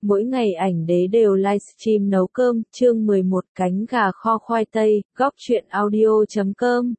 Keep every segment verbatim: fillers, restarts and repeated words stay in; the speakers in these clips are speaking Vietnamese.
Mỗi ngày ảnh đế đều livestream nấu cơm, chương mười một cánh gà kho khoai tây, góc truyện audio chấm com.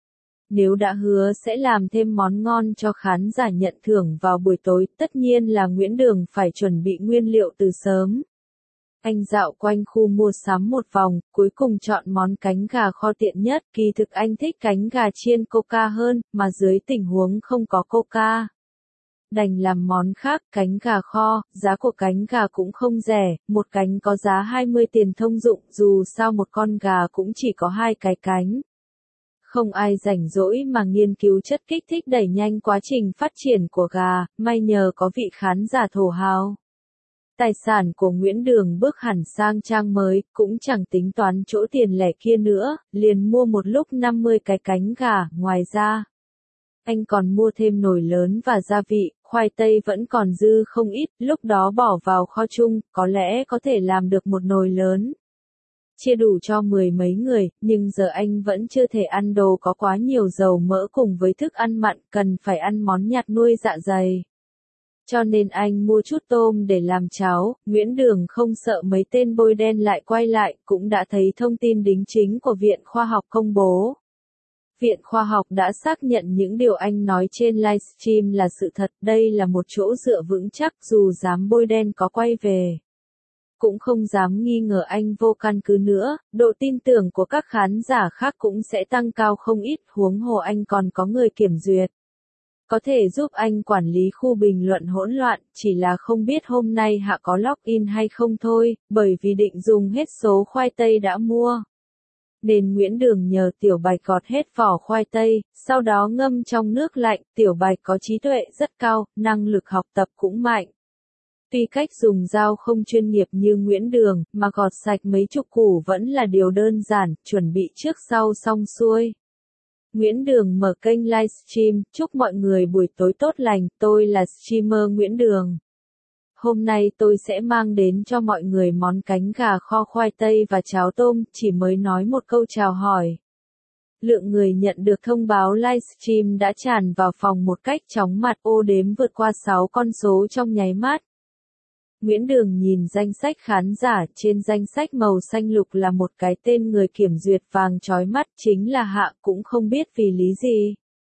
Nếu đã hứa sẽ làm thêm món ngon cho khán giả nhận thưởng vào buổi tối, tất nhiên là Nguyễn Đường phải chuẩn bị nguyên liệu từ sớm. Anh dạo quanh khu mua sắm một vòng, cuối cùng chọn món cánh gà kho tiện nhất, kỳ thực anh thích cánh gà chiên coca hơn, mà dưới tình huống không có coca. Đành làm món khác, cánh gà kho, giá của cánh gà cũng không rẻ, một cánh có giá hai mươi tiền thông dụng, dù sao một con gà cũng chỉ có hai cái cánh. Không ai rảnh rỗi mà nghiên cứu chất kích thích đẩy nhanh quá trình phát triển của gà, may nhờ có vị khán giả thổ hào. Tài sản của Nguyễn Đường bước hẳn sang trang mới, cũng chẳng tính toán chỗ tiền lẻ kia nữa, liền mua một lúc năm mươi cái cánh gà, ngoài ra. Anh còn mua thêm nồi lớn và gia vị, khoai tây vẫn còn dư không ít, lúc đó bỏ vào kho chung, có lẽ có thể làm được một nồi lớn. Chia đủ cho mười mấy người, nhưng giờ anh vẫn chưa thể ăn đồ có quá nhiều dầu mỡ cùng với thức ăn mặn, cần phải ăn món nhạt nuôi dạ dày. Cho nên anh mua chút tôm để làm cháo, Nguyễn Đường không sợ mấy tên bôi đen lại quay lại, cũng đã thấy thông tin đính chính của Viện Khoa học công bố. Viện Khoa học đã xác nhận những điều anh nói trên livestream là sự thật, đây là một chỗ dựa vững chắc dù dám bôi đen có quay về. Cũng không dám nghi ngờ anh vô căn cứ nữa, độ tin tưởng của các khán giả khác cũng sẽ tăng cao không ít, huống hồ anh còn có người kiểm duyệt. Có thể giúp anh quản lý khu bình luận hỗn loạn, chỉ là không biết hôm nay Hạ có login hay không thôi, bởi vì định dùng hết số khoai tây đã mua. Nên Nguyễn Đường nhờ Tiểu Bạch gọt hết vỏ khoai tây, sau đó ngâm trong nước lạnh, Tiểu Bạch có trí tuệ rất cao, năng lực học tập cũng mạnh. Tuy cách dùng dao không chuyên nghiệp như Nguyễn Đường, mà gọt sạch mấy chục củ vẫn là điều đơn giản, chuẩn bị trước sau xong xuôi. Nguyễn Đường mở kênh livestream, chúc mọi người buổi tối tốt lành, tôi là streamer Nguyễn Đường. Hôm nay tôi sẽ mang đến cho mọi người món cánh gà kho khoai tây và cháo tôm, chỉ mới nói một câu chào hỏi. Lượng người nhận được thông báo livestream đã tràn vào phòng một cách chóng mặt, ô đếm vượt qua sáu con số trong nháy mắt. Nguyễn Đường nhìn danh sách khán giả, trên danh sách màu xanh lục là một cái tên người kiểm duyệt vàng chói mắt, chính là Hạ, cũng không biết vì lý gì.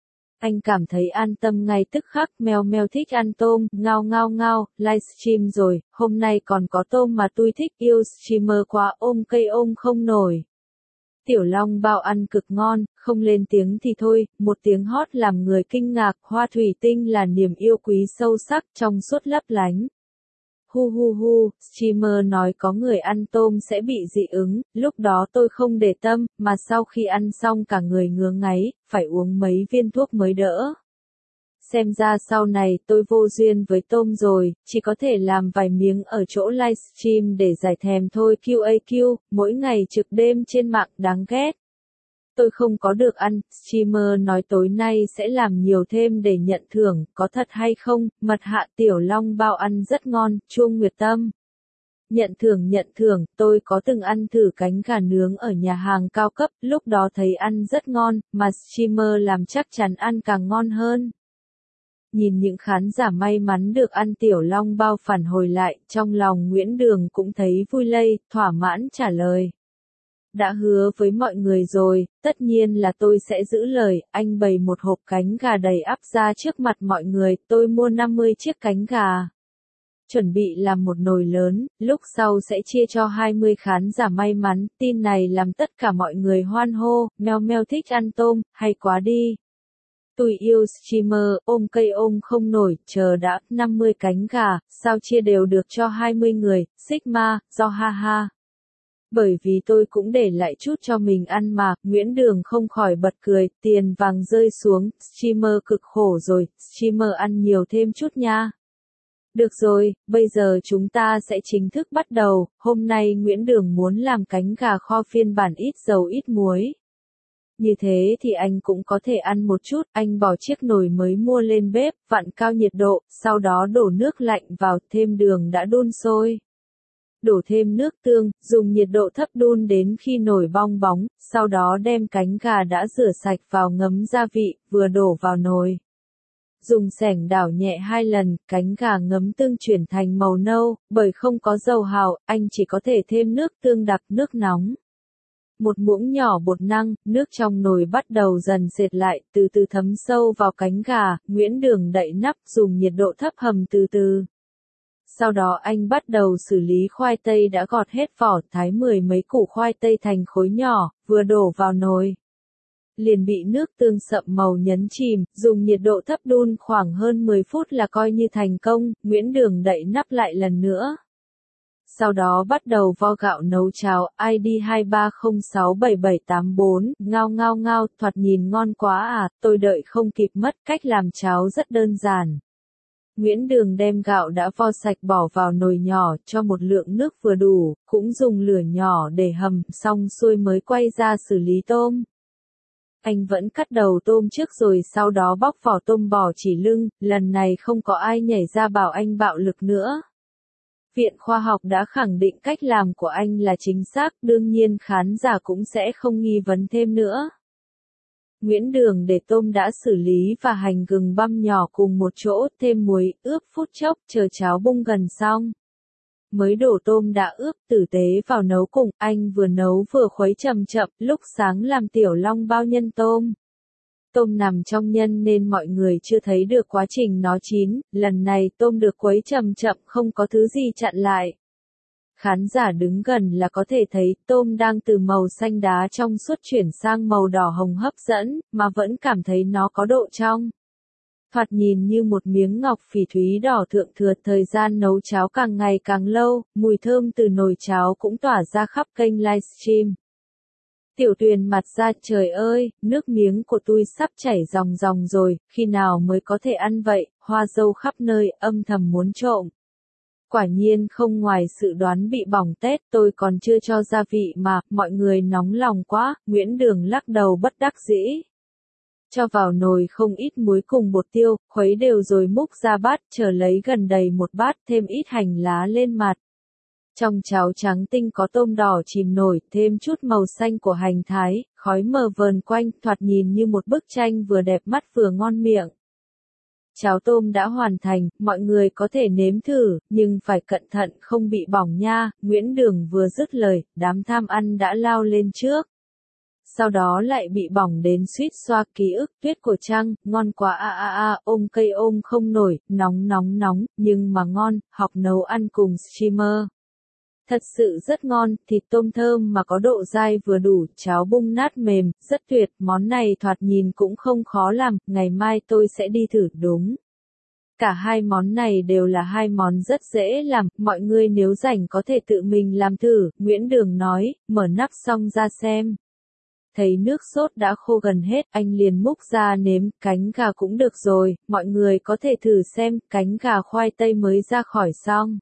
Anh cảm thấy an tâm ngay tức khắc, mèo mèo thích ăn tôm, ngao ngao ngao, livestream rồi, hôm nay còn có tôm mà tôi thích, yêu streamer quá, ôm cây ôm không nổi. Tiểu Long bao ăn cực ngon, không lên tiếng thì thôi, một tiếng hót làm người kinh ngạc, hoa thủy tinh là niềm yêu quý sâu sắc, trong suốt lấp lánh. Hu hu hu, streamer nói có người ăn tôm sẽ bị dị ứng, lúc đó tôi không để tâm, mà sau khi ăn xong cả người ngứa ngáy, phải uống mấy viên thuốc mới đỡ. Xem ra sau này tôi vô duyên với tôm rồi, chỉ có thể làm vài miếng ở chỗ livestream để giải thèm thôi. Quy a quy, mỗi ngày trực đêm trên mạng đáng ghét. Tôi không có được ăn, streamer nói tối nay sẽ làm nhiều thêm để nhận thưởng, có thật hay không? Mật Hạ Tiểu Long bao ăn rất ngon, Chuông Nguyệt Tâm. Nhận thưởng nhận thưởng, tôi có từng ăn thử cánh gà nướng ở nhà hàng cao cấp, lúc đó thấy ăn rất ngon, mà streamer làm chắc chắn ăn càng ngon hơn. Nhìn những khán giả may mắn được ăn Tiểu Long bao phản hồi lại, trong lòng Nguyễn Đường cũng thấy vui lây, thỏa mãn trả lời. Đã hứa với mọi người rồi, tất nhiên là tôi sẽ giữ lời, anh bày một hộp cánh gà đầy ắp ra trước mặt mọi người, tôi mua năm mươi chiếc cánh gà. Chuẩn bị làm một nồi lớn, lúc sau sẽ chia cho hai mươi khán giả may mắn, tin này làm tất cả mọi người hoan hô, meo meo thích ăn tôm, hay quá đi. Tôi yêu streamer, ôm cây ôm không nổi, chờ đã, năm mươi cánh gà, sao chia đều được cho hai mươi người, Sigma, do ha ha. Bởi vì tôi cũng để lại chút cho mình ăn mà, Nguyễn Đường không khỏi bật cười, tiền vàng rơi xuống, streamer cực khổ rồi, streamer ăn nhiều thêm chút nha. Được rồi, bây giờ chúng ta sẽ chính thức bắt đầu, hôm nay Nguyễn Đường muốn làm cánh gà kho phiên bản ít dầu ít muối. Như thế thì anh cũng có thể ăn một chút, anh bỏ chiếc nồi mới mua lên bếp, vặn cao nhiệt độ, sau đó đổ nước lạnh vào, thêm đường đã đun sôi. Đổ thêm nước tương, dùng nhiệt độ thấp đun đến khi nồi bong bóng, sau đó đem cánh gà đã rửa sạch vào ngấm gia vị, vừa đổ vào nồi. Dùng xẻng đảo nhẹ hai lần, cánh gà ngấm tương chuyển thành màu nâu, bởi không có dầu hào, anh chỉ có thể thêm nước tương đặc, nước nóng. Một muỗng nhỏ bột năng, nước trong nồi bắt đầu dần sệt lại, từ từ thấm sâu vào cánh gà, Nguyễn Đường đậy nắp dùng nhiệt độ thấp hầm từ từ. Sau đó anh bắt đầu xử lý khoai tây đã gọt hết vỏ, thái mười mấy củ khoai tây thành khối nhỏ, vừa đổ vào nồi. Liền bị nước tương sậm màu nhấn chìm, dùng nhiệt độ thấp đun khoảng hơn mười phút là coi như thành công, Nguyễn Đường đậy nắp lại lần nữa. Sau đó bắt đầu vo gạo nấu cháo, i đê hai ba không sáu bảy bảy tám bốn, ngao ngao ngao, thoạt nhìn ngon quá à, tôi đợi không kịp mất, cách làm cháo rất đơn giản. Nguyễn Đường đem gạo đã vo sạch bỏ vào nồi nhỏ, cho một lượng nước vừa đủ, cũng dùng lửa nhỏ để hầm, xong xuôi mới quay ra xử lý tôm. Anh vẫn cắt đầu tôm trước rồi sau đó bóc vỏ tôm bỏ chỉ lưng, lần này không có ai nhảy ra bảo anh bạo lực nữa. Viện Khoa học đã khẳng định cách làm của anh là chính xác, đương nhiên khán giả cũng sẽ không nghi vấn thêm nữa. Nguyễn Đường để tôm đã xử lý và hành gừng băm nhỏ cùng một chỗ, thêm muối, ướp phút chốc, chờ cháo bung gần xong. Mới đổ tôm đã ướp tử tế vào nấu cùng, anh vừa nấu vừa khuấy chậm chậm, lúc sáng làm tiểu long bao nhân tôm. Tôm nằm trong nhân nên mọi người chưa thấy được quá trình nó chín, lần này tôm được khuấy chậm chậm không có thứ gì chặn lại. Khán giả đứng gần là có thể thấy tôm đang từ màu xanh đá trong suốt chuyển sang màu đỏ hồng hấp dẫn, mà vẫn cảm thấy nó có độ trong. Thoạt nhìn như một miếng ngọc phỉ thúy đỏ thượng thừa, thời gian nấu cháo càng ngày càng lâu, mùi thơm từ nồi cháo cũng tỏa ra khắp kênh livestream. Tiểu Tuyền mặt ra, trời ơi, nước miếng của tôi sắp chảy ròng ròng rồi, khi nào mới có thể ăn vậy, hoa dâu khắp nơi, âm thầm muốn trộm. Quả nhiên không ngoài sự đoán bị bỏng tét, tôi còn chưa cho gia vị mà, mọi người nóng lòng quá, Nguyễn Đường lắc đầu bất đắc dĩ. Cho vào nồi không ít muối cùng bột tiêu, khuấy đều rồi múc ra bát, chờ lấy gần đầy một bát, thêm ít hành lá lên mặt. Trong cháo trắng tinh có tôm đỏ chìm nổi, thêm chút màu xanh của hành thái, khói mờ vờn quanh, thoạt nhìn như một bức tranh vừa đẹp mắt vừa ngon miệng. Cháo tôm đã hoàn thành, mọi người có thể nếm thử, nhưng phải cẩn thận không bị bỏng nha, Nguyễn Đường vừa dứt lời, đám tham ăn đã lao lên trước. Sau đó lại bị bỏng đến suýt xoa, ký ức tuyết của Trăng, ngon quá a a a, ôm cây ôm không nổi, nóng nóng nóng, nhưng mà ngon, học nấu ăn cùng streamer. Thật sự rất ngon, thịt tôm thơm mà có độ dai vừa đủ, cháo bung nát mềm, rất tuyệt, món này thoạt nhìn cũng không khó làm, ngày mai tôi sẽ đi thử, đúng. Cả hai món này đều là hai món rất dễ làm, mọi người nếu rảnh có thể tự mình làm thử, Nguyễn Đường nói, mở nắp xong ra xem. Thấy nước sốt đã khô gần hết, anh liền múc ra nếm, cánh gà cũng được rồi, mọi người có thể thử xem, cánh gà khoai tây mới ra khỏi xong.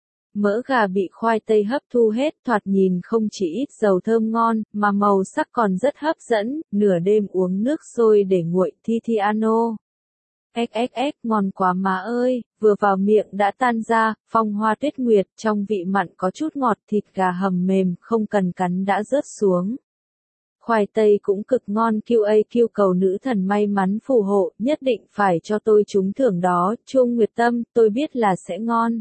Mỡ gà bị khoai tây hấp thu hết, thoạt nhìn không chỉ ít dầu thơm ngon, mà màu sắc còn rất hấp dẫn, nửa đêm uống nước sôi để nguội, Titiano. ích ích ích, ngon quá má ơi, vừa vào miệng đã tan ra, phong hoa tuyết nguyệt, trong vị mặn có chút ngọt, thịt gà hầm mềm, không cần cắn đã rớt xuống. Khoai tây cũng cực ngon, quy a quy cầu nữ thần may mắn phù hộ, nhất định phải cho tôi trúng thưởng đó, Chuông Nguyệt Tâm, tôi biết là sẽ ngon.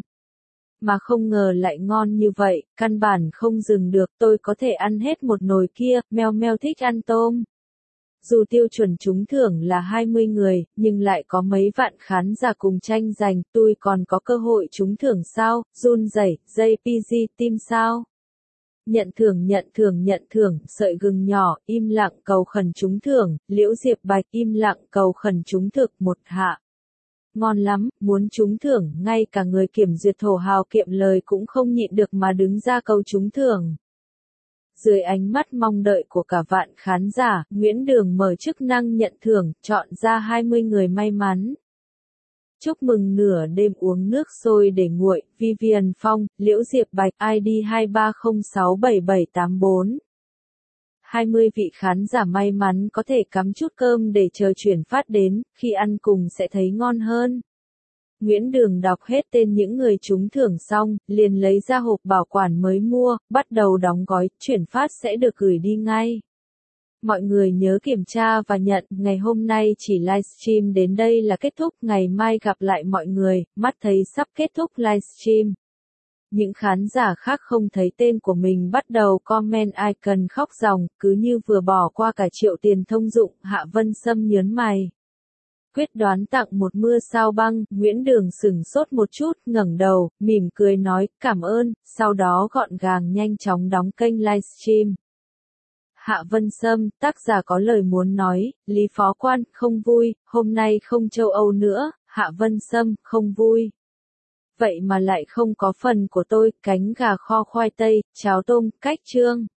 Mà không ngờ lại ngon như vậy, căn bản không dừng được, tôi có thể ăn hết một nồi kia, meo meo thích ăn tôm. Dù tiêu chuẩn trúng thưởng là hai mươi người, nhưng lại có mấy vạn khán giả cùng tranh giành, tôi còn có cơ hội trúng thưởng sao, run rẩy, jay pê giê team sao? Nhận thưởng nhận thưởng nhận thưởng, sợi gừng nhỏ, im lặng cầu khẩn trúng thưởng, Liễu Diệp Bạch, im lặng cầu khẩn trúng thực, một hạ. Ngon lắm, muốn trúng thưởng, ngay cả người kiểm duyệt thổ hào kiệm lời cũng không nhịn được mà đứng ra cầu trúng thưởng. Dưới ánh mắt mong đợi của cả vạn khán giả, Nguyễn Đường mở chức năng nhận thưởng, chọn ra hai mươi người may mắn. Chúc mừng nửa đêm uống nước sôi để nguội, Vivian Phong, Liễu Diệp Bạch, i đê hai ba không sáu bảy bảy tám bốn. hai mươi vị khán giả may mắn có thể cắm chút cơm để chờ chuyển phát đến, khi ăn cùng sẽ thấy ngon hơn. Nguyễn Đường đọc hết tên những người trúng thưởng xong, liền lấy ra hộp bảo quản mới mua, bắt đầu đóng gói, chuyển phát sẽ được gửi đi ngay. Mọi người nhớ kiểm tra và nhận, ngày hôm nay chỉ livestream đến đây là kết thúc, ngày mai gặp lại mọi người, mắt thấy sắp kết thúc livestream. Những khán giả khác không thấy tên của mình bắt đầu comment icon khóc ròng, cứ như vừa bỏ qua cả triệu tiền thông dụng, Hạ Vân Sâm nhớn mày. Quyết đoán tặng một mưa sao băng, Nguyễn Đường sửng sốt một chút, ngẩng đầu, mỉm cười nói, cảm ơn, sau đó gọn gàng nhanh chóng đóng kênh livestream. Hạ Vân Sâm, tác giả có lời muốn nói, Lý Phó Quan, không vui, hôm nay không châu Âu nữa, Hạ Vân Sâm, không vui. Vậy mà lại không có phần của tôi, cánh gà kho khoai tây, cháo tôm, cách chương.